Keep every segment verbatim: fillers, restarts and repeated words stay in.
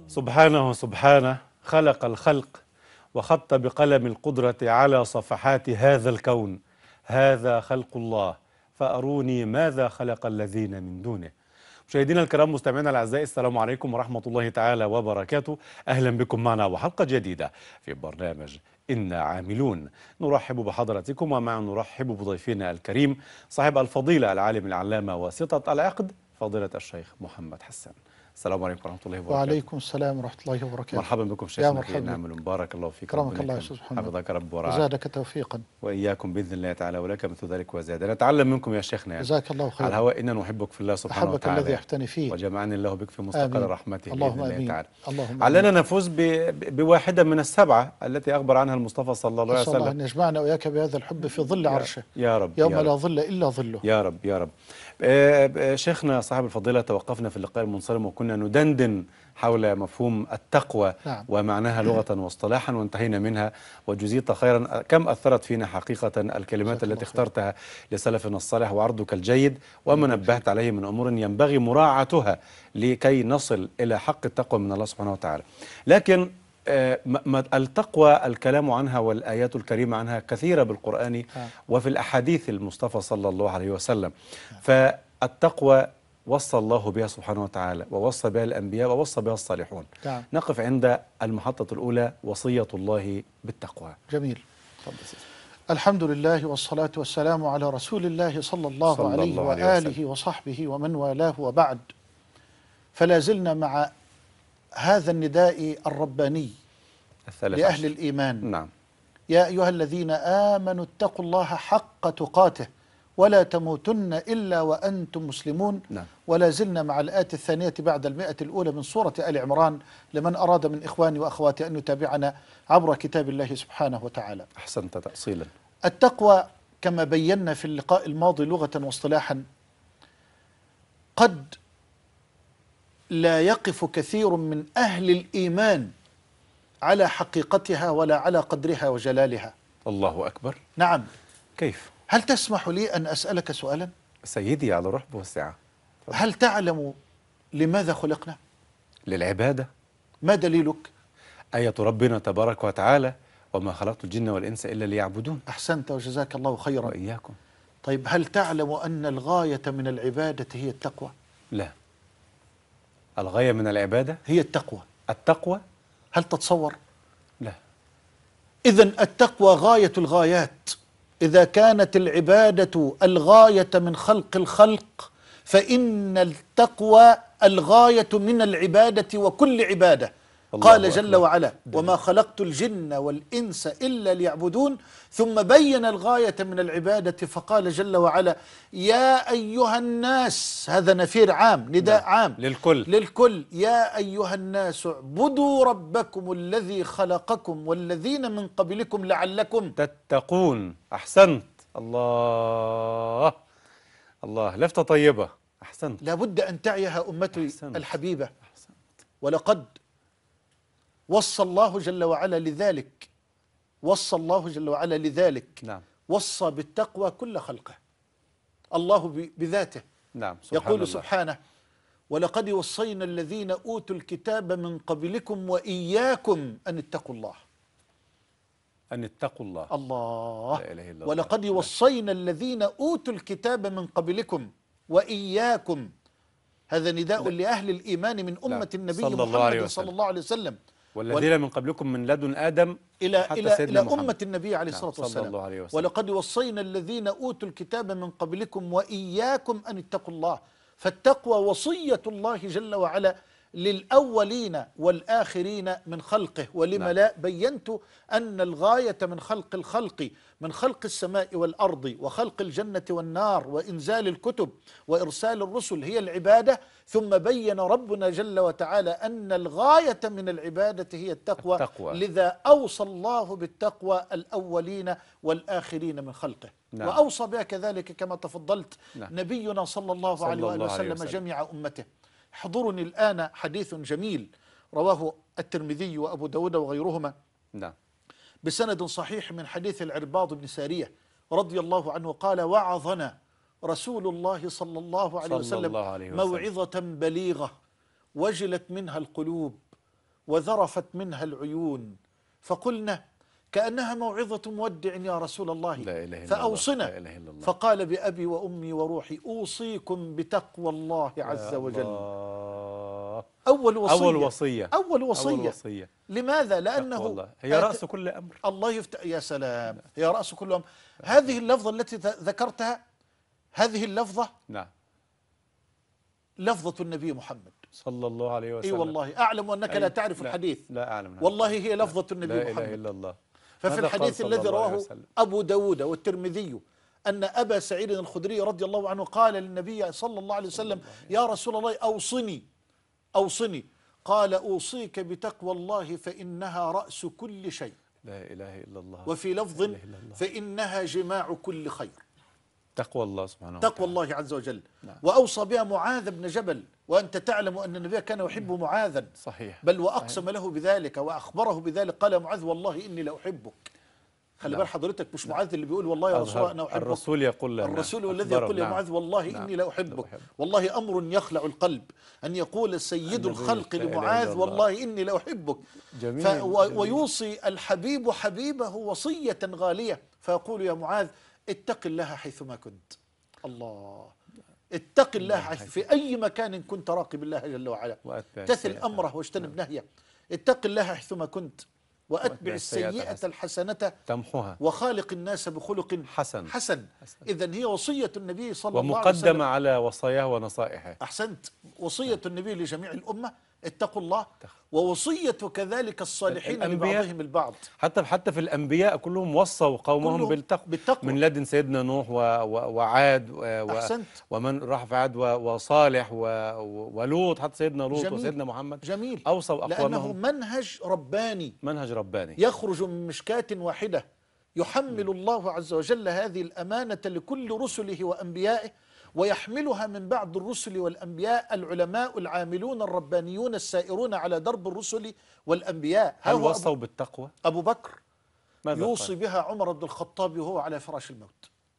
سبحانه سبحانه خلق الخلق وخط بقلم القدرة على صفحات هذا الكون. هذا خلق الله فأروني ماذا خلق الذين من دونه. مشاهدينا الكرام، مستمعينا الاعزاء، السلام عليكم ورحمة الله تعالى وبركاته. أهلا بكم معنا وحلقة جديدة في برنامج إنا عاملون. نرحب بحضراتكم ومع نرحب بضيفنا الكريم صاحب الفضيلة العالم العلامة واسطة العقد فضيلة الشيخ محمد حسان. السلام عليكم ورحمة الله وبركاته. وعليكم السلام ورحمة الله وبركاته. مرحبا بكم شيخنا في إنا عاملون. بارك الله فيك. كرمك الله يا أستاذ محمد. حفظك رب ورعاك وزادك توفيقا وإياكم بإذن الله تعالى، ولك مثل ذلك وزيادة. نتعلم منكم يا شيخنا يعني. جزاك الله خيرا. على الهواء إنا نحبك في الله سبحانه أحبك وتعالى الذي يحتني فيه، وجمعني الله بك في مستقر رحمته اللهم بإذن الله آمين. تعالى. اللهم علينا نفوز ب... بواحدة من السبعة التي أخبر عنها المصطفى صلى الله عليه أسأل الله وسلم. أن يجمعنا وإياك بهذا الحب في ظل عرشه يا رب يوم يا رب. لا ظل إلا ظله. يا رب يا رب. آه، شيخنا صاحب الفضيلة، توقفنا في اللقاء المنصرم وكنا ندندن حول مفهوم التقوى نعم. ومعناها لغة واصطلاحا، وانتهينا منها وجزيت خيرا. كم أثرت فينا حقيقة الكلمات التي اخترتها لسلفنا الصالح وعرضك الجيد، وما نبهت عليه من أمور ينبغي مراعاتها لكي نصل إلى حق التقوى من الله سبحانه وتعالى. لكن آه، التقوى الكلام عنها والآيات الكريمة عنها كثيرة بالقرآن وفي الأحاديث المصطفى صلى الله عليه وسلم. فالتقوى وصى الله بها سبحانه وتعالى ووصى بها الأنبياء ووصى بها الصالحون. نعم. نقف عند المحطة الأولى، وصية الله بالتقوى. جميل. تفضل. الحمد لله والصلاة والسلام على رسول الله صلى الله صلى عليه الله عليه وآله وسلم. وصحبه ومن والاه، وبعد. فلا زلنا مع هذا النداء الرباني الثالث لأهل عشر. الإيمان. نعم. يا أيها الذين آمنوا اتقوا الله حق تقاته ولا تموتن إلا وأنتم مسلمون. نعم. ولا زلنا مع الآية الثانية بعد المئة الأولى من سورة آل عمران، لمن أراد من إخواني وأخواتي أن يتابعنا عبر كتاب الله سبحانه وتعالى. أحسنت تأصيلا. التقوى كما بينا في اللقاء الماضي لغة واصطلاحا، قد لا يقف كثير من أهل الإيمان على حقيقتها ولا على قدرها وجلالها. الله أكبر. نعم. كيف؟ هل تسمح لي أن أسألك سؤالا؟ سيدي على الرحب والسعة. هل تعلم لماذا خلقنا؟ للعبادة. ما دليلك؟ آية ربنا تبارك وتعالى: وما خلقت الجن والإنس إلا ليعبدون. أحسنت وجزاك الله خيرا. وإياكم. طيب، هل تعلم أن الغاية من العبادة هي التقوى؟ لا. الغاية من العبادة هي التقوى. التقوى؟ هل تتصور؟ لا. إذن التقوى غاية الغايات. إذا كانت العبادة الغاية من خلق الخلق، فإن التقوى الغاية من العبادة وكل عبادة. قال جل وعلا: وما خلقت الجن والإنس إلا ليعبدون. ثم بين الغاية من العبادة فقال جل وعلا: يا أيها الناس. هذا نفير عام، نداء عام للكل للكل. يا أيها الناس اعبدوا ربكم الذي خلقكم والذين من قبلكم لعلكم تتقون. أحسنت. الله الله، لفتة طيبة. أحسنت. لابد أن تعيها أمتي أحسنت. الحبيبة. أحسنت. ولقد وصى الله جل وعلا لذلك وصى الله جل وعلا لذلك نعم. وصى بالتقوى كل خلقه. الله بذاته نعم. سبحان يقول الله. سبحانه: ولقد وصينا الذين أوتوا الكتاب من قبلكم وإياكم أن اتقوا الله. أن اتقوا الله. الله. لا إله إلا الله. ولقد وصينا الذين أوتوا الكتاب من قبلكم وإياكم. هذا نداء لا. لأهل الإيمان من أمة النبي صلى الله عليه محمد وسلم. صلى الله عليه وسلم. والذين من قبلكم من لدن آدم إلى حتى إلى سيدنا إلى محمد. أمة النبي عليه نعم. الصلاة صلى والسلام. الله عليه وسلم. ولقد وصينا الذين أوتوا الكتاب من قبلكم وإياكم أن اتقوا الله. فالتقوى وصية الله جل وعلا للأولين والآخرين من خلقه. ولما نعم. لا بينت أن الغاية من خلق الخلق، من خلق السماء والأرض وخلق الجنة والنار وإنزال الكتب وإرسال الرسل هي العبادة. ثم بين ربنا جل وتعالى أن الغاية من العبادة هي التقوى, التقوى. لذا أوصى الله بالتقوى الأولين والآخرين من خلقه. نعم. وأوصى بها كذلك كما تفضلت نعم. نبينا صلى الله صلى عليه وآله الله عليه وسلم وسلم. جميع أمته. حضرني الآن حديث جميل رواه الترمذي وأبو داود وغيرهما نعم. بسند صحيح من حديث العرباض بن سارية رضي الله عنه قال: وعظنا رسول الله صلى الله عليه صلى وسلم الله عليه وسلم. موعظة بليغة وجلت منها القلوب وذرفت منها العيون، فقلنا كأنها موعظة مودع يا رسول الله، لا إله إلا الله. فأوصنا. لا إله إلا الله. فقال بأبي وأمي وروحي أوصيكم بتقوى الله عز يا وجل. الله. أول وصية أول وصية أول وصية, أول وصية. لماذا؟ لأنه والله هي رأس كل أمر. الله يفتح. يا سلام، هي رأس كل أمر. هذه اللفظة التي ذكرتها، هذه اللفظة نعم لفظة النبي محمد صلى الله عليه وسلم. اي والله أعلم أنك أي لا تعرف لا الحديث. لا أعلم. والله هي لفظة النبي لا محمد. إله إلا الله. ففي الحديث الذي رواه وسلم. أبو داود والترمذي أن أبا سعيد الخدري رضي الله عنه قال للنبي صلى الله عليه وسلم: يا رسول الله أوصني أوصني. قال: أوصيك بتقوى الله فإنها رأس كل شيء. لا إله إلا الله. وفي لفظ: فإنها جماع كل خير. تقوى الله سبحانه وتعالى. تقوى الله عز وجل. نعم. وأوصى بها معاذ بن جبل، وأنت تعلم أن النبي كان يحب معاذا. صحيح. بل وأقسم له بذلك وأخبره بذلك، قال: يا معاذ والله إني لأحبك. خلي بال حضرتك، مش معاذ اللي بيقول والله يا رسول الله أنا أحبك. الرسول يقول لنا، الرسول هو الذي يقول: يا معاذ والله نعم. إني لأحبك. لأحب. والله أمر يخلع القلب أن يقول سيد الخلق لمعاذ: والله إني لأحبك. جميل. ف... و... جميل. ويوصي الحبيب حبيبه وصية غالية، فيقول: يا معاذ اتق الله حيثما كنت. الله، اتق الله حيث في أي مكان كنت، راقب الله جل وعلا، امتثل أمره واجتنب نهيه. اتق الله حيثما كنت، وأتبع السيئة الحسنة تمحها، وخالق الناس بخلق حسن. حسن. إذن هي وصية النبي صلى الله عليه وسلم، ومقدمة على وصاياه ونصائحه. أحسنت. وصية النبي لجميع الأمة: اتقوا الله. ووصية كذلك الصالحين لبعضهم البعض. حتى حتى في الأنبياء كلهم وصوا قومهم كلهم بالتقوى. بالتقوى. من لدن سيدنا نوح و... و... وعاد و... أحسنت. ومن راح في عاد و... وصالح و... ولوط، حتى سيدنا لوط جميل. وسيدنا محمد. جميل. أوصوا لأنه أقوامهم. منهج رباني، منهج رباني يخرج من مشكاة واحدة، يحمل الله عز وجل هذه الأمانة لكل رسله وأنبيائه، ويحملها من بعد الرسل والأنبياء العلماء العاملون الربانيون السائرون على درب الرسل والأنبياء. هل هو وصوا بالتقوى؟ أبو بكر ماذا يوصي قال؟ بها عمر بن الخطاب وهو على فراش الموت.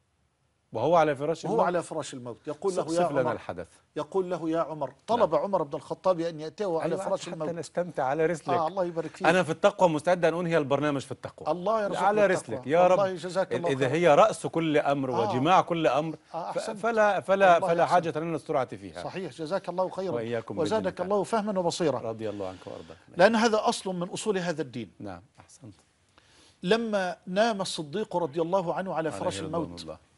وهو على فراش وهو الموت؟ على فراش الموت يقول له: يا صف لنا عمر الحدث. يقول له: يا عمر. طلب نعم. عمر بن الخطاب أن يأتيه على أيوة، فراش حتى الموت. نستمتع على رسلك. آه الله يبارك فيك. أنا في التقوى مستعد أن أنهي البرنامج في التقوى. الله يرزقك على التقوى. رسلك يا رب. الله يجزاك الله إذا خير. هي رأس كل أمر آه. وجماع كل أمر آه ف- أحسنت. فلا فلا والله فلا أحسنت. حاجة لنا السرعة فيها. صحيح، جزاك الله خيرا وإياكم وزادك بالله. الله فهما وبصيرا. رضي الله عنك وأرضاك. لأن هذا أصل من أصول هذا الدين. نعم أحسنت. لما نام الصديق رضي الله عنه على فراش عليه رضوان الموت الله.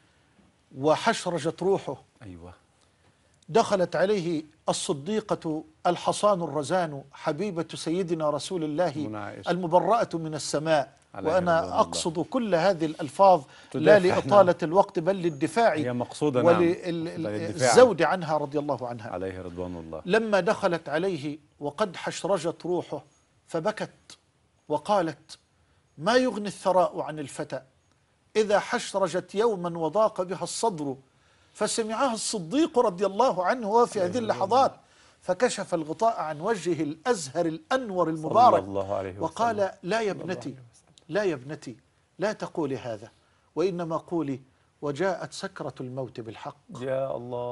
وحشرجت روحه، أيوة. دخلت عليه الصديقة الحصان الرزان حبيبة سيدنا رسول الله منعش. المبرأة من السماء. عليه رضوان وأنا الله. أقصد كل هذه الألفاظ لا تدافع. لإطالة الوقت بل للدفاع هي مقصودة. نعم. للدفاع. وللزود عنها رضي الله عنها. عليه رضوان الله. لما دخلت عليه وقد حشرجت روحه فبكت وقالت: ما يغني الثراء عن الفتى إذا حشرجت يوما وضاق بها الصدر. فسمعها الصديق رضي الله عنه وفي هذه اللحظات، فكشف الغطاء عن وجهه الأزهر الأنور المبارك صلى الله عليه وسلم. وقال: لا يا ابنتي، لا يا ابنتي، لا تقولي هذا، وإنما قولي: وجاءت سكرة الموت بالحق. يا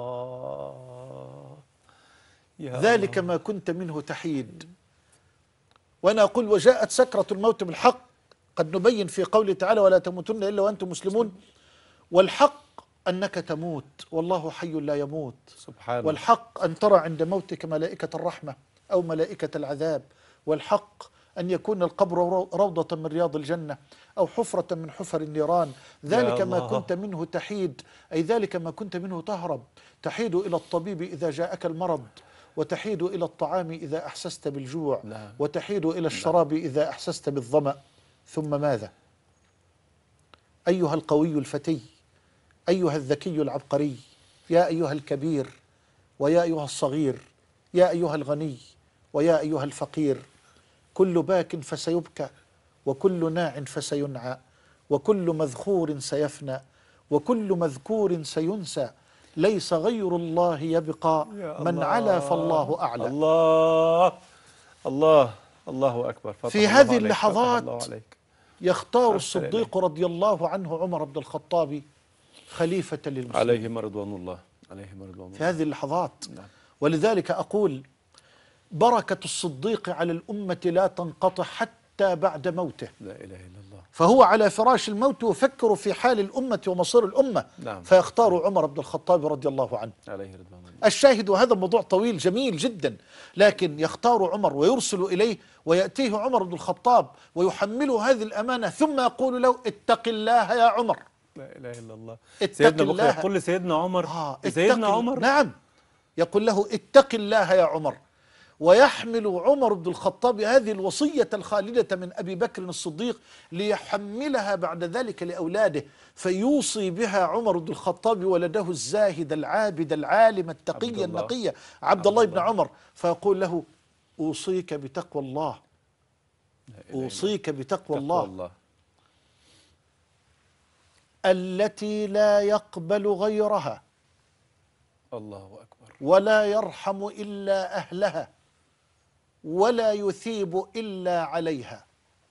الله يا ذلك الله. ما كنت منه تحيد. وأنا أقول: وجاءت سكرة الموت بالحق، قد نبين في قوله تعالى: ولا تموتن إلا وأنتم مسلمون. والحق أنك تموت، والله حي لا يموت. سبحانه. والحق أن ترى عند موتك ملائكة الرحمة أو ملائكة العذاب. والحق أن يكون القبر روضة من رياض الجنة أو حفرة من حفر النيران. ذلك ما كنت منه تحيد، أي ذلك ما كنت منه تهرب. تحيد إلى الطبيب إذا جاءك المرض، وتحيد إلى الطعام إذا أحسست بالجوع، لا. وتحيد إلى الشراب إذا أحسست بالظمأ. ثم ماذا؟ أيها القوي الفتي، أيها الذكي العبقري، يا أيها الكبير ويا أيها الصغير، يا أيها الغني ويا أيها الفقير، كل باك فسيبكى، وكل ناع فسينعى، وكل مذخور سيفنى، وكل مذكور سينسى، ليس غير الله يبقى، من علا فالله أعلى. الله الله الله أكبر. في هذه اللحظات يختار الصديق رضي الله عنه عمر بن الخطاب خليفة للمسلمين. عليهم رضوان الله. عليهم رضوان الله. في هذه اللحظات. نعم. ولذلك أقول: بركة الصديق على الأمة لا تنقطع حتى بعد موته. لا إله إلا الله. فهو على فراش الموت يفكر في حال الأمة ومصير الأمة. نعم. فيختار عمر بن الخطاب رضي الله عنه. عليه رضوان الله. الشاهد، وهذا موضوع طويل جميل جدا، لكن يختار عمر ويرسل إليه ويأتيه عمر بن الخطاب ويحمله هذه الأمانة، ثم يقول له اتق الله يا عمر. لا إله إلا الله. اتق سيدنا الله. بكر يقول لسيدنا عمر آه سيدنا اتق- عمر. نعم، يقول له اتق الله يا عمر. ويحمل عمر بن الخطاب هذه الوصية الخالدة من أبي بكر الصديق ليحملها بعد ذلك لأولاده، فيوصي بها عمر بن الخطاب ولده الزاهد العابد العالم التقي عبد الله. النقي عبد, عبد الله بن الله. عمر، فيقول له أوصيك بتقوى الله، لا إله إلا أوصيك بتقوى تقوى الله الله. التي لا يقبل غيرها الله أكبر. ولا يرحم إلا أهلها ولا يثيب إلا عليها.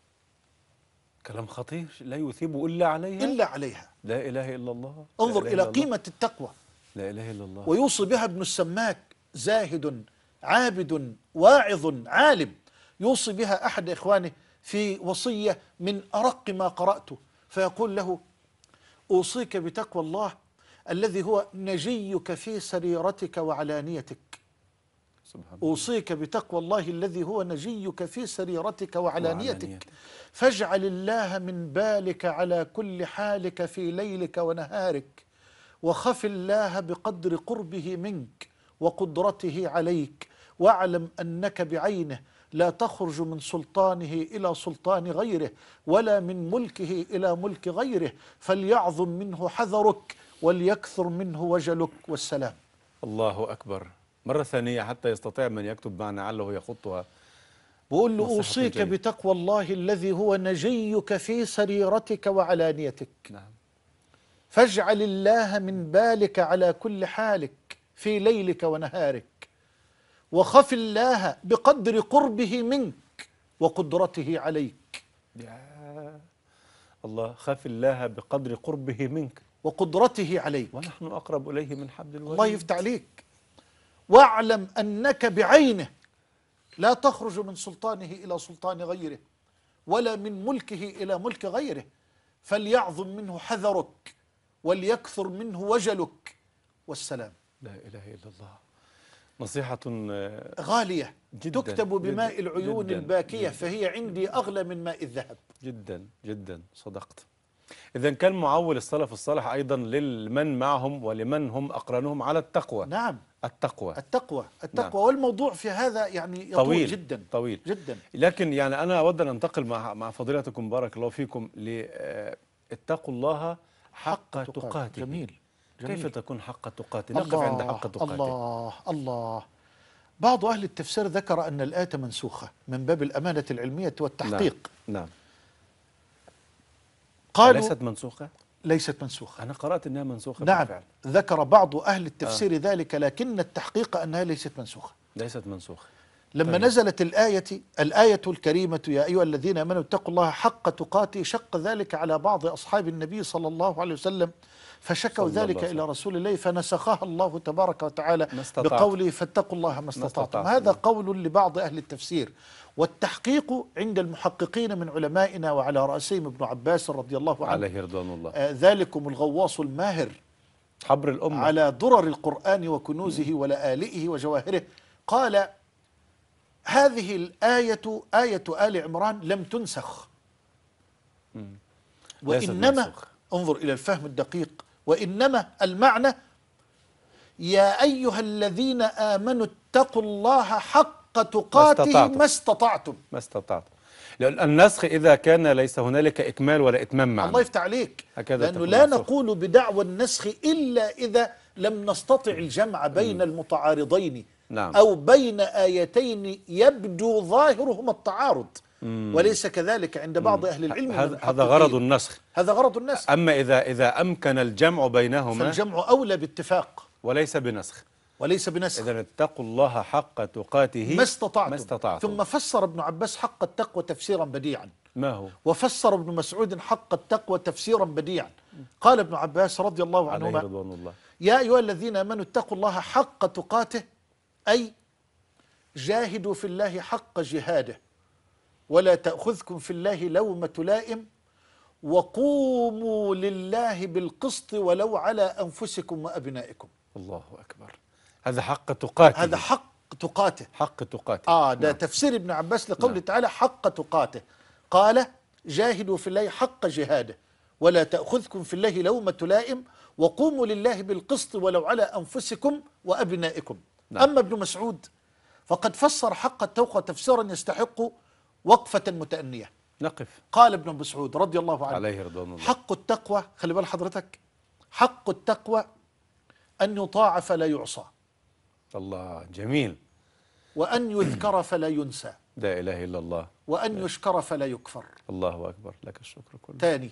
كلام خطير. لا يثيب إلا عليها. إلا عليها. لا إله إلا الله. انظر لا إله إلى إلا الله. قيمة التقوى. لا إله إلا الله. ويوصي بها ابن السماك، زاهد عابد واعظ عالم، يوصي بها أحد إخوانه في وصية من أرق ما قرأته، فيقول له أوصيك بتقوى الله الذي هو نجيك في سريرتك وعلانيتك. سبحان الله. أوصيك بتقوى الله الذي هو نجيك في سريرتك وعلانيتك، وعلانيتك. فاجعل الله من بالك على كل حالك في ليلك ونهارك، وخف الله بقدر قربه منك وقدرته عليك، واعلم أنك بعينه لا تخرج من سلطانه إلى سلطان غيره ولا من ملكه إلى ملك غيره، فليعظم منه حذرك وليكثر منه وجلك. والسلام. الله أكبر. مرة ثانية حتى يستطيع من يكتب معنا لعله يخطها. بقول له نصيحة أوصيك جيدة. بتقوى الله الذي هو نجيك في سريرتك وعلانيتك، نعم. فاجعل الله من بالك على كل حالك في ليلك ونهارك، وخف الله بقدر قربه منك وقدرته عليك. يا الله. خاف الله بقدر قربه منك وقدرته عليك. ونحن أقرب إليه من حبل الوريد. الله يفتح عليك. واعلم أنك بعينه لا تخرج من سلطانه إلى سلطان غيره ولا من ملكه إلى ملك غيره، فليعظم منه حذرك وليكثر منه وجلك. والسلام. لا إله إلا الله. نصيحة آه، غالية جداً، تكتب بماء جداً، العيون جداً، الباكية، جداً. فهي عندي أغلى من ماء الذهب. جدا جدا صدقت. إذا كان معول السلف الصالح أيضا لمن معهم ولمن هم أقرانهم على التقوى. نعم. التقوى التقوى التقوى نعم. والموضوع في هذا يعني يطول طويل جدا طويل جدا. لكن يعني أنا أود أن أنتقل مع مع فضيلتكم بارك الله فيكم لاتقوا الله حق تقاته. جميل. جميل. كيف تكون حق تقاته؟ نقف عند حق تقاته. الله الله. بعض أهل التفسير ذكر أن الآية منسوخة من باب الأمانة العلمية والتحقيق. نعم, نعم. قالوا ليست منسوخة؟ ليست منسوخة. أنا قرأت أنها منسوخة. نعم بالفعل. ذكر بعض أهل التفسير آه. ذلك، لكن التحقيق أنها ليست منسوخة. ليست منسوخة. لما طيب. نزلت الآية الآية الكريمة يا أيها الذين آمنوا اتقوا الله حق تقاته، شق ذلك على بعض أصحاب النبي صلى الله عليه وسلم، فشكوا ذلك إلى رسول الله فنسخها الله تبارك وتعالى بقوله فاتقوا الله ما استطعتم. هذا قول لبعض أهل التفسير، والتحقيق عند المحققين من علمائنا وعلى رأسهم ابن عباس رضي الله عنه عليه رضوان الله. آه ذلكم الغواص الماهر حبر الأمة على درر القرآن وكنوزه ولآلئه وجواهره، قال هذه الآية آية آل عمران لم تنسخ، وإنما انظر إلى الفهم الدقيق، وإنما المعنى يا أيها الذين آمنوا اتقوا الله حق تقاته ما استطعتم. ما استطعتم. لأن النسخ إذا كان ليس هنالك إكمال ولا إتمام معنى. الله يفتح عليك. لأنه لا نسخ. نقول بدعوى النسخ إلا إذا لم نستطع الجمع بين م. المتعارضين. نعم. أو بين آيتين يبدو ظاهرهما التعارض، مم. وليس كذلك عند بعض مم. أهل العلم. هذا هذا غرض النسخ. هذا غرض النسخ. أما إذا إذا أمكن الجمع بينهما فالجمع أولى باتفاق وليس بنسخ. وليس بنسخ. إذا اتقوا الله حق تقاته ما استطعتم. ما استطعتم. ثم فسر ابن عباس حق التقوى تفسيرا بديعا. ما هو؟ وفسر ابن مسعود حق التقوى تفسيرا بديعا. قال ابن عباس رضي الله عنهما رضوان الله. يا أيها الذين آمنوا اتقوا الله حق تقاته، أي جاهدوا في الله حق جهاده ولا تأخذكم في الله لومة لائم وقوموا لله بالقسط ولو على أنفسكم وأبنائكم. الله أكبر، هذا حق تقاته. هذا حق تقاته. حق تقاته. آه ده نعم. تفسير ابن عباس لقوله نعم. تعالى حق تقاته. قال جاهدوا في الله حق جهاده ولا تأخذكم في الله لومة لائم وقوموا لله بالقسط ولو على أنفسكم وأبنائكم. نعم. أما ابن مسعود فقد فسر حق التقوى تفسيرا يستحق وقفة متأنية. نقف. قال ابن مسعود رضي الله عنه عليه رضوان الله. حق التقوى، خلي بال حضرتك، حق التقوى أن يطاع فلا يعصى، الله جميل. وأن يذكر فلا ينسى، لا إله إلا الله، وأن يشكر فلا يكفر. الله أكبر، لك الشكر كله. ثاني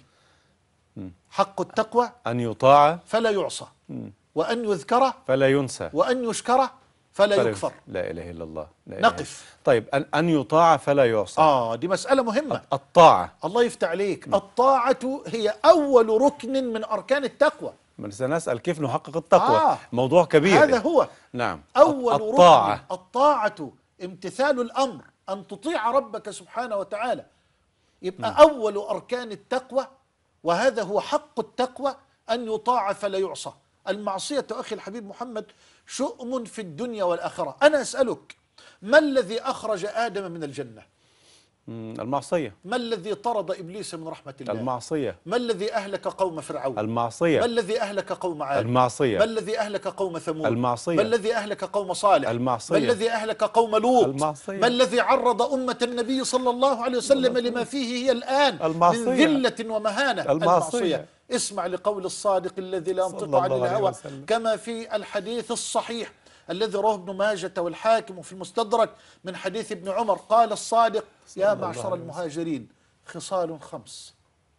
حق التقوى أن يطاع فلا يعصى، وأن يذكر فلا ينسى، وأن يشكر فلا يكفر. لا إله إلا الله. لا إله. نقف. طيب أن أن يطاع فلا يعصى. آه دي مسألة مهمة. الطاعة. الله يفتح عليك. الطاعة هي أول ركن من أركان التقوى. من سنسأل كيف نحقق التقوى. آه. موضوع كبير. هذا هو. نعم. أول الطاعة. ركن. الطاعة امتثال الأمر، أن تطيع ربك سبحانه وتعالى. يبقى م. أول أركان التقوى، وهذا هو حق التقوى، أن يطاع فلا يعصى. المعصية أخي الحبيب محمد شؤم في الدنيا والآخرة. أنا أسألك، ما الذي أخرج آدم من الجنة؟ المعصية. ما الذي طرد إبليس من رحمة الله؟ المعصية. ما الذي أهلك قوم فرعون؟ المعصية. ما الذي أهلك قوم عاد؟ المعصية. ما الذي أهلك قوم ثمود؟ المعصية. ما الذي أهلك قوم صالح؟ المعصية. ما الذي أهلك قوم لوط؟ المعصية. ما الذي عرض أمة النبي صلى الله عليه وسلم لما فيه هي الآن المعصية. من ذلة ومهانة؟ المعصية. المعصية. اسمع لقول الصادق الذي لا ينطق عن الهوى، كما في الحديث الصحيح الذي رواه ابن ماجة والحاكم في المستدرك من حديث ابن عمر. قال الصادق: يا معشر المهاجرين خصال خمس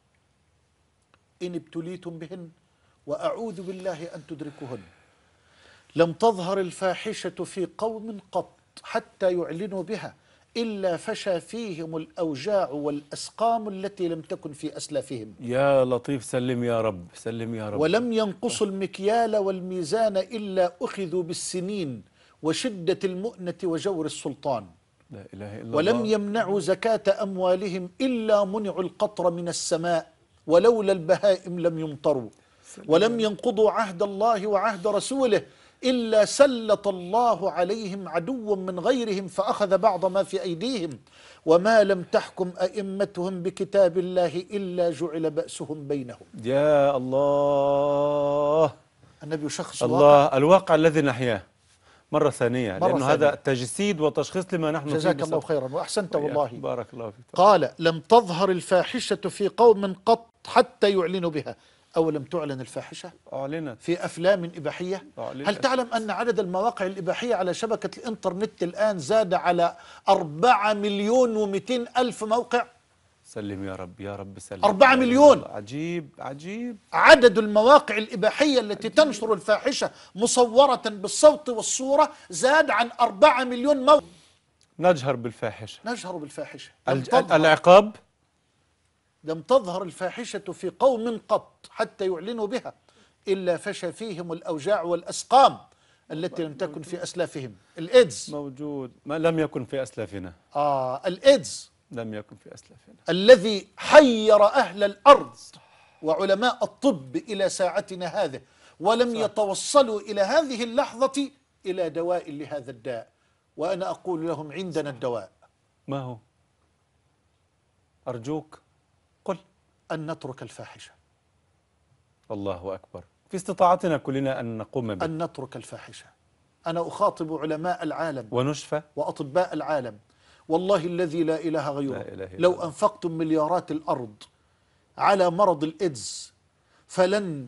إن ابتليتم بهن وأعوذ بالله أن تدركوهن. لم تظهر الفاحشة في قوم قط حتى يعلنوا بها إلا فشى فيهم الأوجاع والأسقام التي لم تكن في أسلافهم. يا لطيف، سلم يا رب، سلم يا رب. ولم ينقصوا المكيال والميزان إلا أخذوا بالسنين وشدة المؤنة وجور السلطان. لا إله إلا ولم الله. يمنعوا زكاة أموالهم إلا منعوا القطر من السماء ولولا البهائم لم يمطروا. ولم ينقضوا عهد الله وعهد رسوله إلا سلط الله عليهم عدوا من غيرهم فأخذ بعض ما في أيديهم. وما لم تحكم أئمتهم بكتاب الله إلا جعل بأسهم بينهم. يا الله. النبي يشخص الله الواقع. الواقع الذي نحياه مرة ثانية، مرة لأنه ثانية. هذا تجسيد وتشخيص لما نحن فيه. جزاك الله خيرا وأحسنت والله. بارك الله فيك. قال: لم تظهر الفاحشة في قوم قط حتى يعلنوا بها. أو لم تعلن الفاحشة؟ أعلنت في أفلام إباحية. أعلنت. هل تعلم أن عدد المواقع الإباحية على شبكة الإنترنت الآن زاد على أربعة مليون ومئتين ألف موقع؟ سلم يا رب، يا رب سلم. أربعة مليون. عجيب عجيب. عدد المواقع الإباحية التي عجيب. تنشر الفاحشة مصورة بالصوت والصورة زاد عن أربعة مليون موقع. نجهر بالفاحشة. نجهر بالفاحشة. الج... العقاب: لم تظهر الفاحشة في قوم قط حتى يعلنوا بها إلا فشى فيهم الأوجاع والأسقام التي لم تكن في أسلافهم. الإيدز موجود، ما لم يكن في أسلافنا. آه الإيدز لم يكن في أسلافنا، الذي حير أهل الأرض وعلماء الطب إلى ساعتنا هذه، ولم صح. يتوصلوا إلى هذه اللحظة إلى دواء لهذا الداء. وأنا أقول لهم: عندنا الدواء. ما هو؟ أرجوك قل. أن نترك الفاحشة. الله أكبر. في استطاعتنا كلنا أن نقوم به. أن نترك الفاحشة. أنا أخاطب علماء العالم ونشفى وأطباء العالم، والله الذي لا إله غيره، لا إله إلا لو الله. أنفقتم مليارات الأرض على مرض الإيدز فلن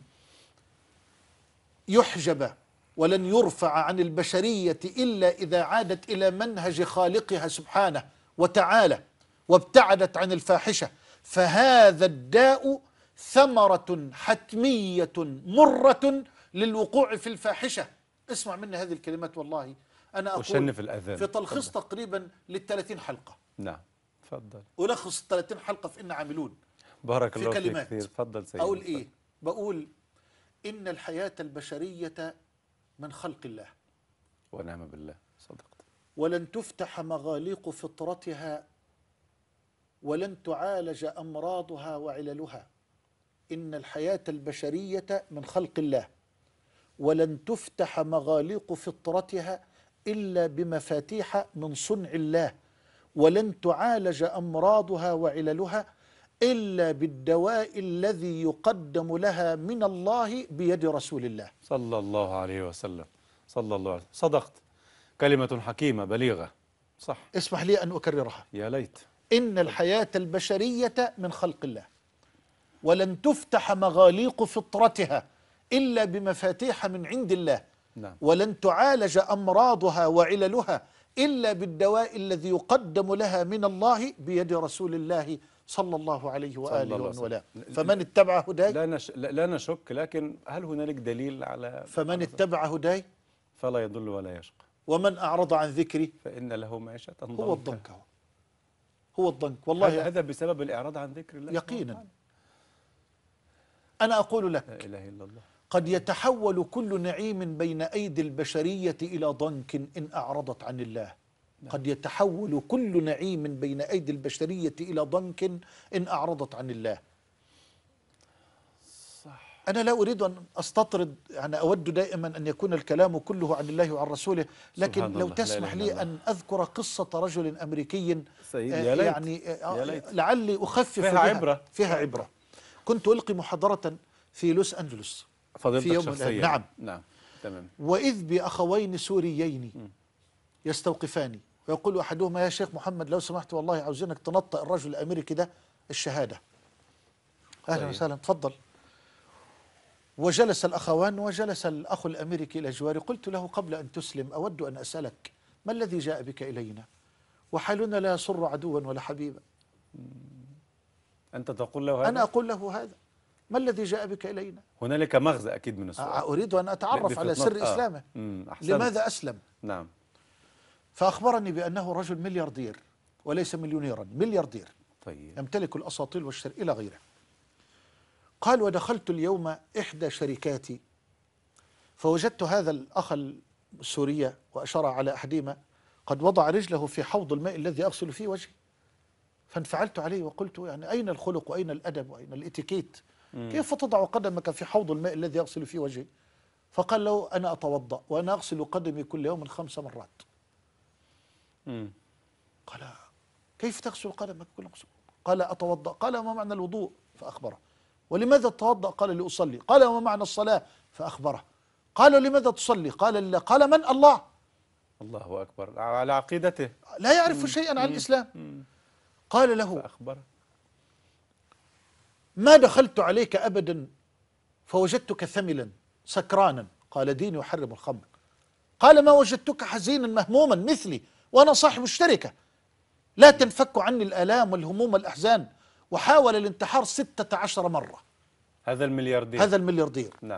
يحجب ولن يرفع عن البشرية إلا إذا عادت إلى منهج خالقها سبحانه وتعالى وابتعدت عن الفاحشة. فهذا الداء ثمرة حتمية مرة للوقوع في الفاحشة. اسمع مني هذه الكلمات، والله أنا أقول وشنف الأذان في تلخيص تقريبا للثلاثين حلقة. نعم تفضل. ألخص الثلاثين حلقة في إن عاملون. بارك الله في فيك كلمات. كثير. تفضل سيدي. أقول إيه؟ بقول إن الحياة البشرية من خلق الله. ونعم بالله، صدقت. ولن تفتح مغاليق فطرتها، ولن تعالج أمراضها وعللها. إن الحياة البشرية من خلق الله، ولن تفتح مغاليق فطرتها إلا بمفاتيح من صنع الله، ولن تعالج أمراضها وعللها إلا بالدواء الذي يقدم لها من الله بيد رسول الله صلى الله عليه وسلم. صلى الله عليه وسلم. صدقت، كلمة حكيمة بليغة. صح. اسمح لي أن أكررها. يا ليت. إن الحياة البشرية من خلق الله، ولن تفتح مغاليق فطرتها إلا بمفاتيح من عند الله. نعم. ولن تعالج أمراضها وعللها إلا بالدواء الذي يقدم لها من الله بيد رسول الله صلى الله عليه وآله ومن والاه. فمن اتبع هداي لا, نش... لا نشك، لكن هل هنالك دليل على فمن اتبع هداي فلا يضل ولا يشقى، ومن أعرض عن ذكري فإن له معيشة ضنكا. هو الضنك، هو, هو الضنك والله. هذا بسبب الإعراض عن ذكر الله يقينا. أنا أقول لك، لا إله إلا الله، قد يتحول كل نعيم بين أيدي البشرية إلى ضنك إن أعرضت عن الله. قد يتحول كل نعيم بين أيدي البشرية إلى ضنك إن أعرضت عن الله. صح. أنا لا أريد أن أستطرد، يعني أود دائما أن يكون الكلام كله عن الله وعن رسوله، لكن لو تسمح لي أن أذكر قصة رجل أمريكي سيدي يا ليت. يعني يا ليت. لعلي أخفف فيها بها عبرة. فيها عبرة. كنت ألقي محاضرة في لوس أنجلوس في يوم شخصيا. نعم نعم تمام. وإذ بأخوين سوريين م. يستوقفاني، ويقول أحدهما: يا شيخ محمد لو سمحت والله عاوزينك تنطق الرجل الأمريكي ده الشهادة. أهلا طيب. وسهلا، تفضل. وجلس الأخوان وجلس الأخ الأمريكي إلى جواري. قلت له: قبل أن تسلم أود أن أسألك ما الذي جاء بك إلينا وحالنا لا يسر عدوا ولا حبيبا؟ أنت تقول له هذا؟ أنا أقول له هذا. ما الذي جاء بك إلينا؟ هنالك مغزى أكيد من السؤال. أريد أن أتعرف على سر آه. إسلامه. لماذا أسلم؟ نعم. فأخبرني بأنه رجل ملياردير وليس مليونيرا، ملياردير. طيب. يمتلك الأساطيل والشر إلى غيره. قال: ودخلت اليوم إحدى شركاتي فوجدت هذا الأخ السورية، وأشار على أحدهما، قد وضع رجله في حوض الماء الذي أغسل فيه وجهي. فانفعلت عليه وقلت: يعني أين الخلق وأين الأدب وأين الإتيكيت؟ مم. كيف تضع قدمك في حوض الماء الذي أغسل فيه وجهي؟ فقال له: أنا أتوضأ وأنا أغسل قدمي كل يوم خمس مرات. مم. قال: كيف تغسل قدمك كل يوم؟ قال: أتوضأ. قال: وما معنى الوضوء؟ فأخبره. ولماذا تتوضأ؟ قال: لأصلي. قال: وما معنى الصلاة؟ فأخبره. قال: لماذا تصلي؟ قال: لا. قال: من؟ الله. الله أكبر، على عقيدته لا يعرف مم. شيئا عن الإسلام. مم. قال له: فأخبره: ما دخلت عليك أبدا فوجدتك ثملا سكرانا. قال: ديني يحرم الخمر. قال: ما وجدتك حزينا مهموما مثلي وأنا صاحب الشركة، لا تنفك عني الآلام والهموم والأحزان. وحاول الانتحار ستة عشر مرة. هذا الملياردير هذا الملياردير نعم.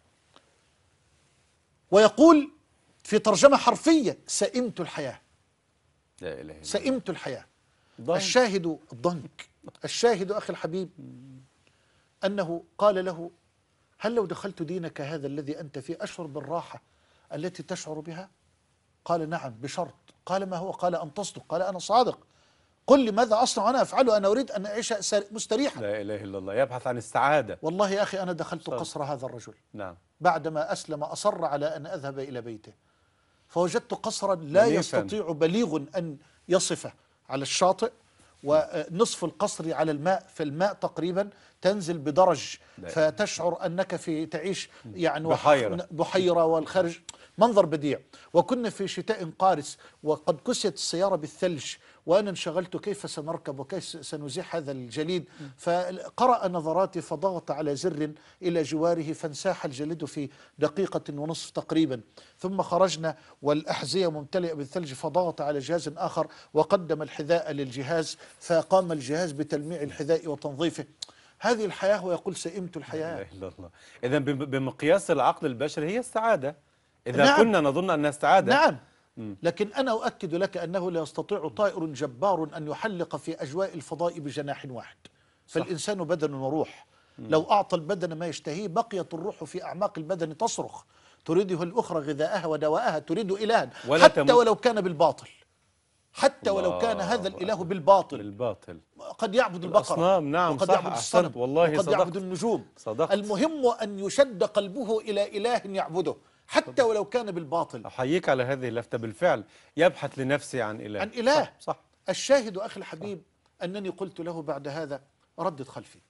ويقول في ترجمة حرفية: سئمت الحياة. لا إله إلا الله. سئمت الحياة. ضنك. الشاهد الضنك. الشاهد أخي الحبيب أنه قال له: هل لو دخلت دينك هذا الذي أنت فيه أشعر بالراحة التي تشعر بها؟ قال: نعم بشرط. قال: ما هو؟ قال: أن تصدق. قال: أنا صادق. قل لي ماذا أصنع وأنا أفعله، أنا أريد أن أعيش مستريحا. لا إله إلا الله، يبحث عن السعادة. والله يا أخي أنا دخلت صدق. قصر هذا الرجل. نعم. بعدما أسلم أصر على أن أذهب إلى بيته، فوجدت قصرا لا منيفاً. يستطيع بليغ أن يصفه، على الشاطئ، ونصف القصر على الماء، في الماء تقريبا تنزل بدرج، فتشعر أنك في تعيش يعني بحيرة, بحيرة والخارج منظر بديع. وكنا في شتاء قارس وقد كسيت السيارة بالثلج، وأنا انشغلت كيف سنركب وكيف سنزيح هذا الجليد. فقرأ نظراتي فضغط على زر إلى جواره فانساح الجليد في دقيقة ونصف تقريبا. ثم خرجنا والأحذية ممتلئة بالثلج، فضغط على جهاز آخر وقدم الحذاء للجهاز، فقام الجهاز بتلميع الحذاء وتنظيفه. هذه الحياة. ويقول: سئمت الحياة. لا إله إلا الله. إذن بمقياس العقل البشري هي السعادة، إذا نعم. كنا نظن أنها السعادة. نعم. لكن أنا أؤكد لك أنه لا يستطيع طائر جبار أن يحلق في أجواء الفضاء بجناح واحد. فالإنسان بدن وروح. لو أعطى البدن ما يشتهيه بقيت الروح في أعماق البدن تصرخ. تريده الأخرى غذاءها ودواءها، تريد إلها ولا حتى تمت- ولو كان بالباطل، حتى ولو كان الله هذا الإله أكبر. بالباطل. بالباطل. قد يعبد البقرة، الأصنام، نعم وقد صح، يعبد الصنم، أحسنت والله وقد صدقت. يعبد النجوم. صدقت. المهم أن يشد قلبه إلى إله يعبده حتى ولو كان بالباطل. أحييك على هذه اللفتة، بالفعل يبحث لنفسه عن إله. عن إله. صح, صح. الشاهد أخي الحبيب أنني قلت له بعد هذا: ردد خلفي،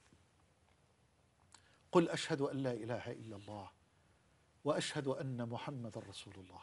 قل أشهد أن لا إله إلا الله وأشهد أن محمد رسول الله.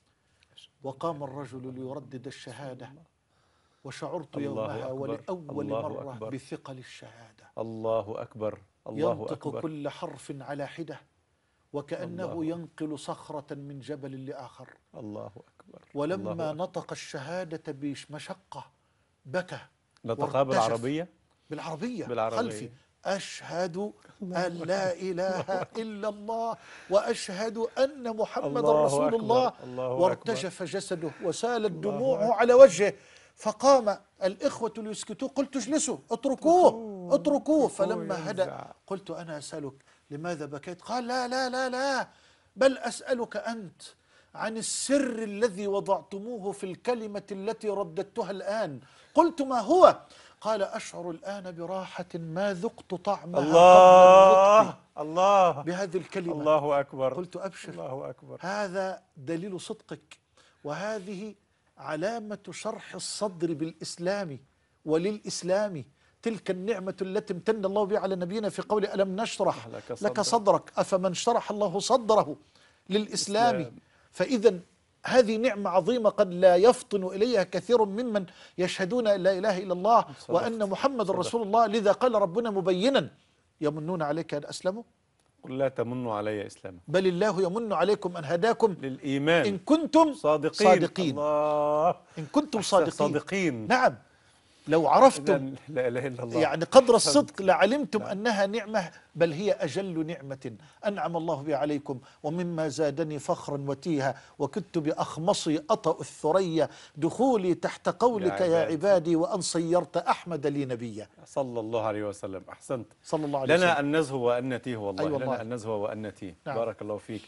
وقام الرجل ليردد الشهادة، وشعرت الله يومها أكبر. ولأول الله مرة أكبر. بثقل الشهادة. الله أكبر. الله ينطق أكبر. كل حرف على حدة، وكأنه الله. ينقل صخرة من جبل لآخر. الله أكبر. ولما الله أكبر. نطق الشهادة بمشقة بكى. نطقها وارتجف. بالعربية؟ بالعربية. بالعربية. خلفي: أشهد أن لا إله إلا الله وأشهد أن محمد الله رسول أكبر. الله. الله وارتجف جسده وسالت الله دموعه أكبر. على وجهه، فقام الإخوة ليسكتوه. قلت: اجلسوا، اتركوه اتركوه. فلما هدأ قلت: أنا أسألك لماذا بكيت؟ قال: لا لا لا لا، بل أسألك أنت عن السر الذي وضعتموه في الكلمة التي رددتها الآن. قلت: ما هو؟ قال: أشعر الآن براحة ما ذقت طعمها الله قبل النطق الله بهذه الكلمة. الله أكبر. قلت: أبشر، الله أكبر. هذا دليل صدقك، وهذه علامة شرح الصدر بالإسلام وللإسلام. تلك النعمة التي امتن الله بها على نبينا في قول: ألم نشرح لك لك صدرك. صدرك. أفمن شرح الله صدره للإسلام. إسلام. فإذا هذه نعمة عظيمة قد لا يفطن إليها كثير ممن يشهدون أن لا إله إلا الله صدقت. وأن محمد صدقت. رسول الله. لذا قال ربنا مبينا: يمنون عليك أن أسلموا، قل لا تمنوا علي إسلام، بل الله يمن عليكم أن هداكم للإيمان إن كنتم صادقين. صادقين. الله. إن كنتم أحسن. صادقين. صادقين. نعم، لو عرفتم إذن لا إله إلا الله. يعني قدر أحسنت. الصدق لعلمتم نعم. أنها نعمة، بل هي أجل نعمة أنعم الله بها عليكم. ومما زادني فخرا وتيها وكدت بأخمصي أطأ الثريا دخولي تحت قولك يا يا عبادي. عبادي وأن صيرت أحمد لي نبيا. صلى الله عليه وسلم. أحسنت. صلى الله عليه وسلم. لنا أن نزهو وأن نتيه والله. أي والله. لنا أن نزهو وأن نتيه. نعم. بارك الله فيك.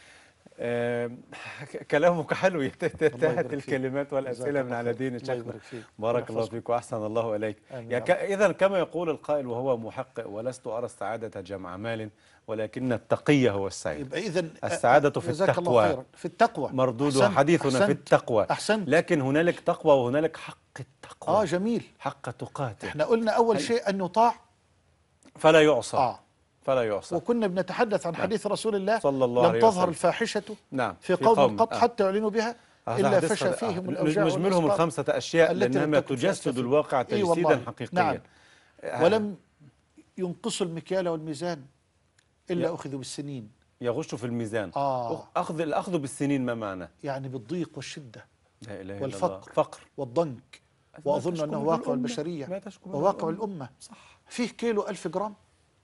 آه كلامك حلو، تنتهت الكلمات والأسئلة من على دين الشيخ. بارك الله فيك وأحسن الله إليك. ك... إذا كما يقول القائل وهو محقق: ولست أرى السعادة جمع مال ولكن التقي هو السعيد. إذن السعادة في التقوى، في التقوى مردودها حديثنا أحسنت. في التقوى. أحسنت. لكن هنالك تقوى وهنالك حق التقوى. آه جميل. حق تقاته. احنا قلنا أول شيء أن يطاع فلا يعصى. آه. فلا يعصى. وكنا بنتحدث عن حديث رسول الله صلى الله لم عليه تظهر وسلم. الفاحشة نعم. في في قوم قوم. قط آه. حتى يعلنوا بها إلا فشى فيهم الأوجاع نجملهم والأسقام الخمسة أشياء التي لأنها لم تكن في تجسد أسلافهم. الواقع إي تجسيدا والله. حقيقيا. نعم. آه. ولم ينقصوا المكيال والميزان إلا ي- أخذوا بالسنين. يغش في الميزان. آه. أخذ الأخذ بالسنين ما معنى؟ يعني بالضيق والشدة لا إله إلا الله. والفقر فقر. والضنك. ما وأظن تشكو أنه منه واقع الأمة. البشرية ما تشكو منه وواقع الأمة. الأمة. صح. فيه كيلو ألف جرام.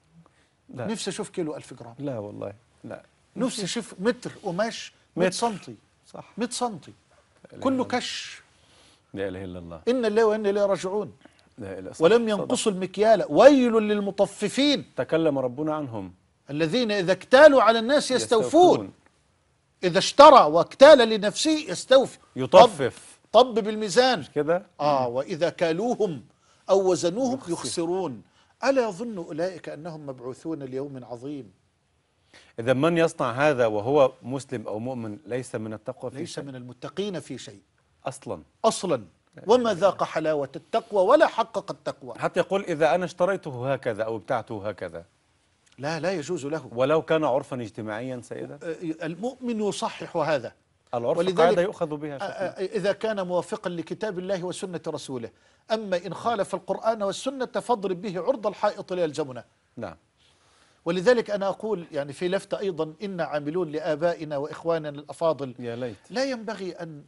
لا. نفسي أشوف كيلو ألف جرام. لا والله لا. نفسي أشوف متر قماش مئة متر. سنتي. صح. مئة سنتي لا إله كله إلا الله. كش. لا إله إلا الله. إن الله وإنا إليه راجعون. لا إله إلا الله. ولم صدق. ينقصوا المكيال. ويل للمطففين تكلم ربنا عنهم. الذين إذا اكتالوا على الناس يستوفون. إذا اشترى واكتال لنفسه يستوفي. يطفف. طب, طب بالميزان كده. آه وإذا كالوهم أو وزنوهم يخسر. يخسرون. ألا يظن أولئك أنهم مبعوثون ليوم عظيم. إذا من يصنع هذا وهو مسلم أو مؤمن ليس من التقوى في ليس شيء. من المتقين في شيء أصلا. أصلا. وما ذاق حلاوة التقوى ولا حقق التقوى. حتى يقول إذا أنا اشتريته هكذا أو ابتعته هكذا. لا لا يجوز له. ولو كان عرفا اجتماعيا سيدا. المؤمن يصحح هذا. العرف قاعدة يؤخذ بها شكرا. إذا كان موافقا لكتاب الله وسنة رسوله. أما إن خالف القرآن والسنة فاضرب به عرض الحائط ليلجمنا. نعم. ولذلك أنا أقول يعني في لفتة أيضا: إن عاملون لآبائنا وإخواننا الأفاضل يا ليت. لا ينبغي أن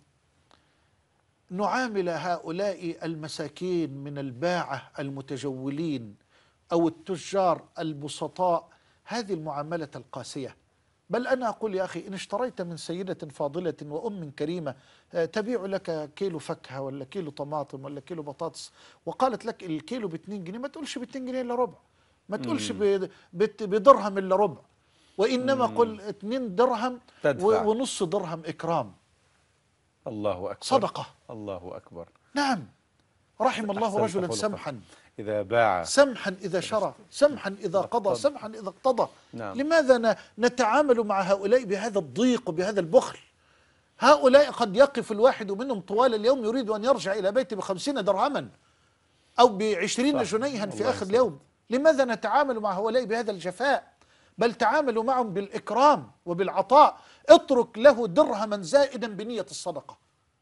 نعامل هؤلاء المساكين من الباعة المتجولين أو التجار البسطاء هذه المعاملة القاسية. بل أنا أقول يا أخي: إن اشتريت من سيدة فاضلة وأم كريمة تبيع لك كيلو فاكهة ولا كيلو طماطم ولا كيلو بطاطس وقالت لك الكيلو باتنين جنيه، ما تقولش باتنين جنيه إلا ربع، ما تقولش بدرهم إلا ربع. وإنما قل اتنين درهم تدفع. ونص درهم إكرام. الله أكبر. صدقة. الله أكبر. نعم. رحم الله أحسنت رجلا خلقا. سمحا إذا باع، سمحا إذا شرى، سمحا إذا قضى، سمحا إذا اقتضى. نعم. لماذا ن- نتعامل مع هؤلاء بهذا الضيق وبهذا البخل؟ هؤلاء قد يقف الواحد منهم طوال اليوم يريد أن يرجع إلى بيته بخمسين درهما أو بعشرين صح. جنيها في الله آخر يسلمك. اليوم. لماذا نتعامل مع هؤلاء بهذا الجفاء؟ بل تعاملوا معهم بالإكرام وبالعطاء. اترك له درهما زائدا بنية الصدقة.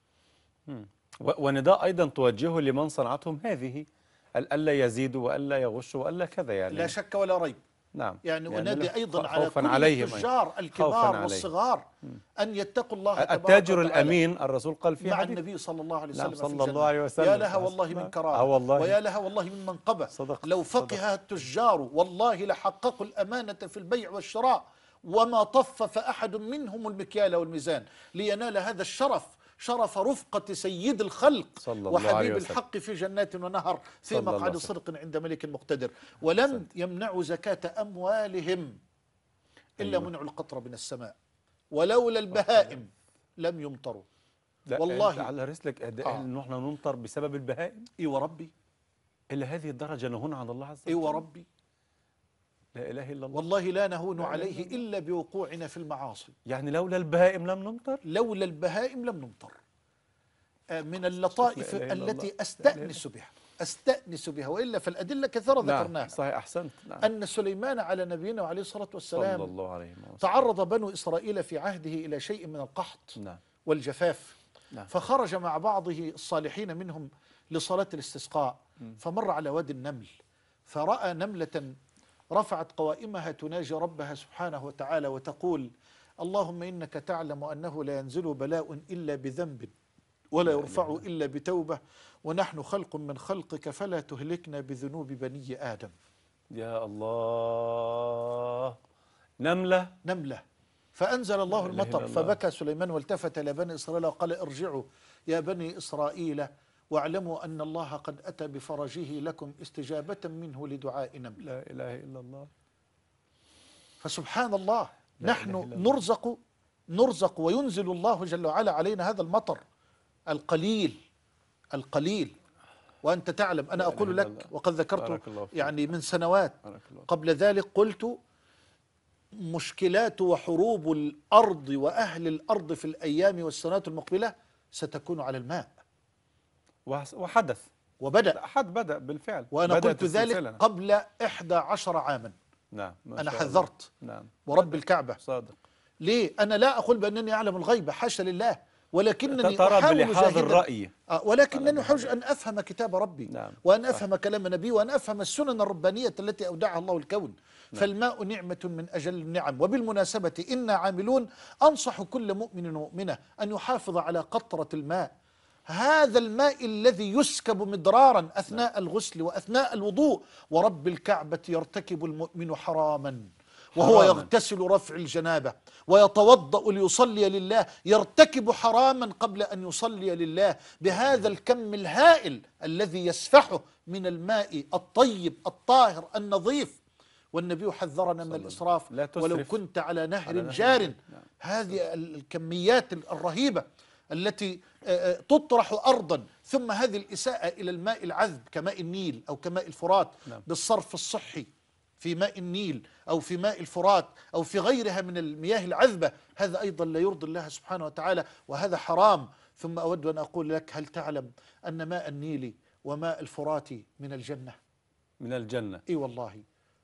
و- ونداء أيضا توجهه لمن صنعتهم هذه، ال- ألا يزيدوا وألا يغشوا وألا كذا يعني. لا شك ولا ريب. نعم. يعني لا- أنادي أيضا على خوفاً كل عليهم التجار خوفاً الكبار عليهم. والصغار أن يتقوا الله تبارك التاجر وتعالى. الأمين الرسول قال في مع حديث النبي صلى الله عليه نعم وسلم في صلى الجنة. الله عليه وسلم. يا لها والله من آه كرامة والله. ويا لها والله من منقبة. صدقت. لو فقه التجار والله لحققوا الأمانة في البيع والشراء وما طفف أحد منهم المكيال والميزان لينال هذا الشرف، شرف رفقة سيد الخلق صلى الله وحبيب عليه وسلم. الحق في جنات ونهر في صلى الله مقعد عليه وسلم. صدق عند ملك مقتدر. ولم يمنعوا زكاة أموالهم إلا أيوة. منعوا القطر من السماء ولولا البهائم لم يمطروا. لا، والله. أنت على رسلك أداء آه. إن احنا نمطر بسبب البهائم إي وربي، إلى هذه الدرجة نهون عن الله عز إي وجل. وربي، لا إله إلا الله. والله لا نهون لا إله عليه إلا الله. إلا بوقوعنا في المعاصي. يعني لولا البهائم لم نمطر. لولا البهائم لم نمطر. آه، من اللطائف لا إله إلا التي الله. أستأنس بها أستأنس بها وإلا فالأدلة كثيرة نعم ذكرناها. صحيح أحسنت. نعم. أن سليمان على نبينا وعليه الصلاة صلى والسلام الله عليه وسلم. تعرض بنو إسرائيل في عهده إلى شيء من القحط نعم. والجفاف، نعم. فخرج مع بعضه الصالحين منهم لصلاة الاستسقاء، فمر على وادي النمل فرأى نملة رفعت قوائمها تناجي ربها سبحانه وتعالى وتقول: اللهم إنك تعلم أنه لا ينزل بلاء إلا بذنب ولا يرفع إلا بتوبة ونحن خلق من خلقك فلا تهلكنا بذنوب بني آدم. يا الله. نملة. نملة. فأنزل الله لا إله المطر إلا الله. فبكى سليمان والتفت إلى بني إسرائيل وقال: ارجعوا يا بني إسرائيل واعلموا أن الله قد أتى بفرجه لكم استجابة منه لدعاء نملة. لا إله إلا الله. فسبحان الله، لا نحن إله إلا الله. نرزق نرزق وينزل الله جل وعلا علينا هذا المطر القليل القليل. وأنت تعلم، أنا لا أقول إله إلا لك الله. وقد ذكرت بارك الله فيك. يعني من سنوات بارك الله. قبل ذلك، قلت مشكلات وحروب الأرض وأهل الأرض في الأيام والسنوات المقبلة ستكون على الماء. وحس- وحدث. وبدأ، لا، حد بدأ بالفعل. وأنا بدأت قلت ذلك السلسلة. قبل إحدى عشر عاما. نعم ما أنا شاء الله. حذرت نعم. ورب الكعبة. صادق. ليه؟ أنا لا أقول بأنني أعلم الغيب، حاشا لله، ولكنني ترى أحاول بلحاظ جاهداً- الرأي. آه، ولكنني أحاول أن أفهم كتاب ربي، نعم. وأن صح. أفهم كلام نبي، وأن أفهم السنن الربانية التي أودعها الله الكون. فالماء نعمة من أجل النعم. وبالمناسبة إنا عاملون، أنصح كل مؤمن ومؤمنة أن يحافظ على قطرة الماء، هذا الماء الذي يسكب مدرارا أثناء الغسل وأثناء الوضوء. ورب الكعبة يرتكب المؤمن حراما وهو حراما. يغتسل رفع الجنابة ويتوضأ ليصلي لله، يرتكب حراما قبل أن يصلي لله بهذا الكم الهائل الذي يسفحه من الماء الطيب الطاهر النظيف. والنبي حذرنا من الإسراف، لا تسرف. ولو كنت على نهر على نهر جار. نعم. هذه الكميات الرهيبة التي آه، آه، تطرح أرضا، ثم هذه الإساءة إلى الماء العذب كماء النيل أو كماء الفرات نعم. بالصرف الصحي في ماء النيل أو في ماء الفرات أو في غيرها من المياه العذبة، هذا أيضا لا يرضي الله سبحانه وتعالى، وهذا حرام. ثم أود أن أقول لك: هل تعلم أن ماء النيل وماء الفرات من الجنة؟ من الجنة. إي والله.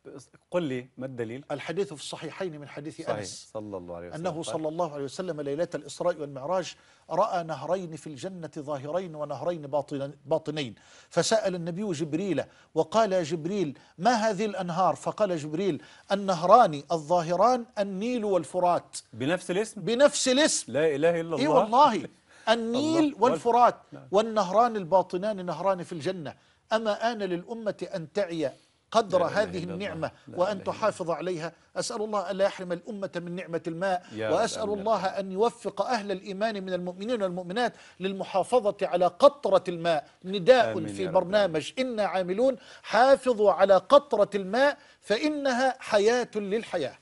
قل لي ما الدليل؟ الحديث في الصحيحين من حديث صحيح. أنس صلى الله عليه وسلم أنه صلى الله عليه وسلم ليلة الإسراء والمعراج رأى نهرين في الجنة ظاهرين ونهرين باطنين، فسأل النبي جبريل وقال: يا جبريل ما هذه الأنهار؟ فقال جبريل: النهران الظاهران النيل والفرات. بنفس الاسم؟ بنفس الاسم. لا إله إلا الله. إي والله. النيل الله. والفرات. نعم. والنهران الباطنان نهران في الجنة. أما آن للأمة أن تعي قدر لا إله هذه إلا النعمة الله. لا وأن إله إلا تحافظ عليها. أسأل الله ألا يحرم الأمة من نعمة الماء، يا وأسأل رب الله أن يوفق أهل الإيمان من المؤمنين والمؤمنات للمحافظة على قطرة الماء. نداء آمين في يا رب برنامج إنا عاملون: حافظوا على قطرة الماء فإنها حياة للحياة.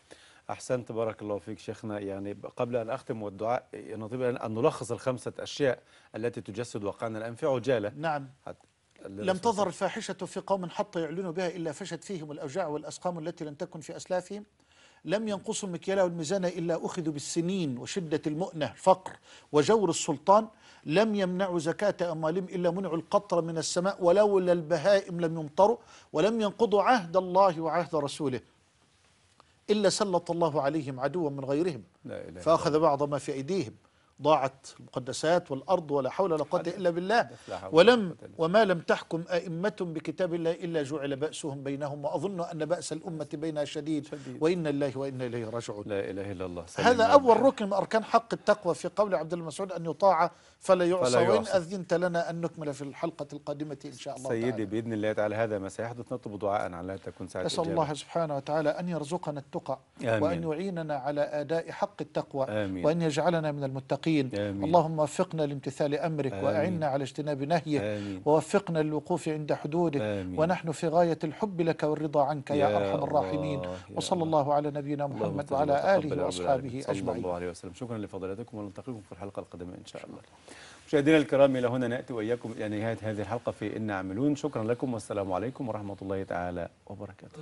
أحسنت، بارك الله فيك شيخنا. يعني قبل أن أختم والدعاء نطيب أن نلخص الخمسة أشياء التي تجسد واقعنا الآن في عجالة. نعم. لم تظهر الفاحشة في قوم حتى يعلنوا بها إلا فشت فيهم الأوجاع والأسقام التي لم تكن في أسلافهم. لم ينقصوا المكيال والميزان إلا أخذوا بالسنين وشدة المؤنة الفقر وجور السلطان. لم يمنعوا زكاة أموالهم إلا منعوا القطر من السماء، ولولا البهائم لم يمطروا. ولم ينقضوا عهد الله وعهد رسوله إلا سلط الله عليهم عدوا من غيرهم فأخذ بعض ما في أيديهم. ضاعت المقدسات والأرض ولا حول ولا قوة إلا بالله. ولم وما لم تحكم أئمة بكتاب الله إلا جعل بأسهم بينهم، وأظن أن بأس الأمة بينها شديد, شديد. وإنا الله وإنا إليه راجعون. لا إله إلا الله. هذا أول ركن من أركان حق التقوى في قول عبد الله مسعود أن يطاع فلا يعصى. وإن أذنت لنا أن نكمل في الحلقة القادمة إن شاء الله سيدي تعالى. بإذن الله تعالى هذا ما سيحدث. نطلب دعاء على تكون ساعة أسأل الله سبحانه وتعالى أن يرزقنا التقى، آمين. وأن يعيننا على أداء حق التقوى، آمين. وأن يجعلنا من المتقين. آمين. اللهم وفقنا لامتثال أمرك، آمين. وأعنا على اجتناب نهيك، آمين. ووفقنا للوقوف عند حدودك، آمين. ونحن في غاية الحب لك والرضا عنك يا, يا أرحم الراحمين. وصلى الله على نبينا محمد وعلى آله وأصحابه أجمعين. صلى الله عليه وسلم. شكرا لفضيلتكم، ونلتقيكم في الحلقة القادمة إن شاء الله. مشاهدينا الكرام، إلى هنا نأتي وإياكم إلى نهاية هذه الحلقة في إن عاملون. شكرا لكم والسلام عليكم ورحمة الله تعالى وبركاته.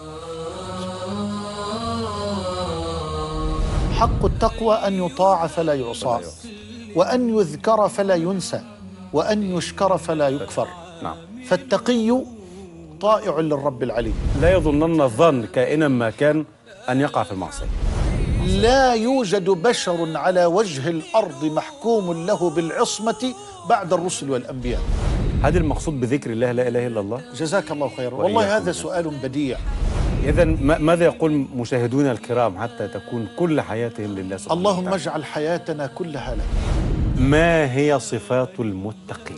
حق التقوى أن يطاع فلا يعصى، وأن يذكر فلا ينسى، وأن يشكر فلا يكفر. نعم. فالتقي طائع للرب العليم. لا يظنن الظن كائنا ما كان أن يقع في المعصية. لا يوجد بشر على وجه الأرض محكوم له بالعصمة بعد الرسل والأنبياء. هذا المقصود بذكر الله لا إله إلا الله. جزاك الله خيرا. والله هذا سؤال بديع. إذن ماذا يقول مشاهدونا الكرام حتى تكون كل حياتهم لله سبحانه اللهم اجعل حياتنا كلها لك. ما هي صفات المتقين؟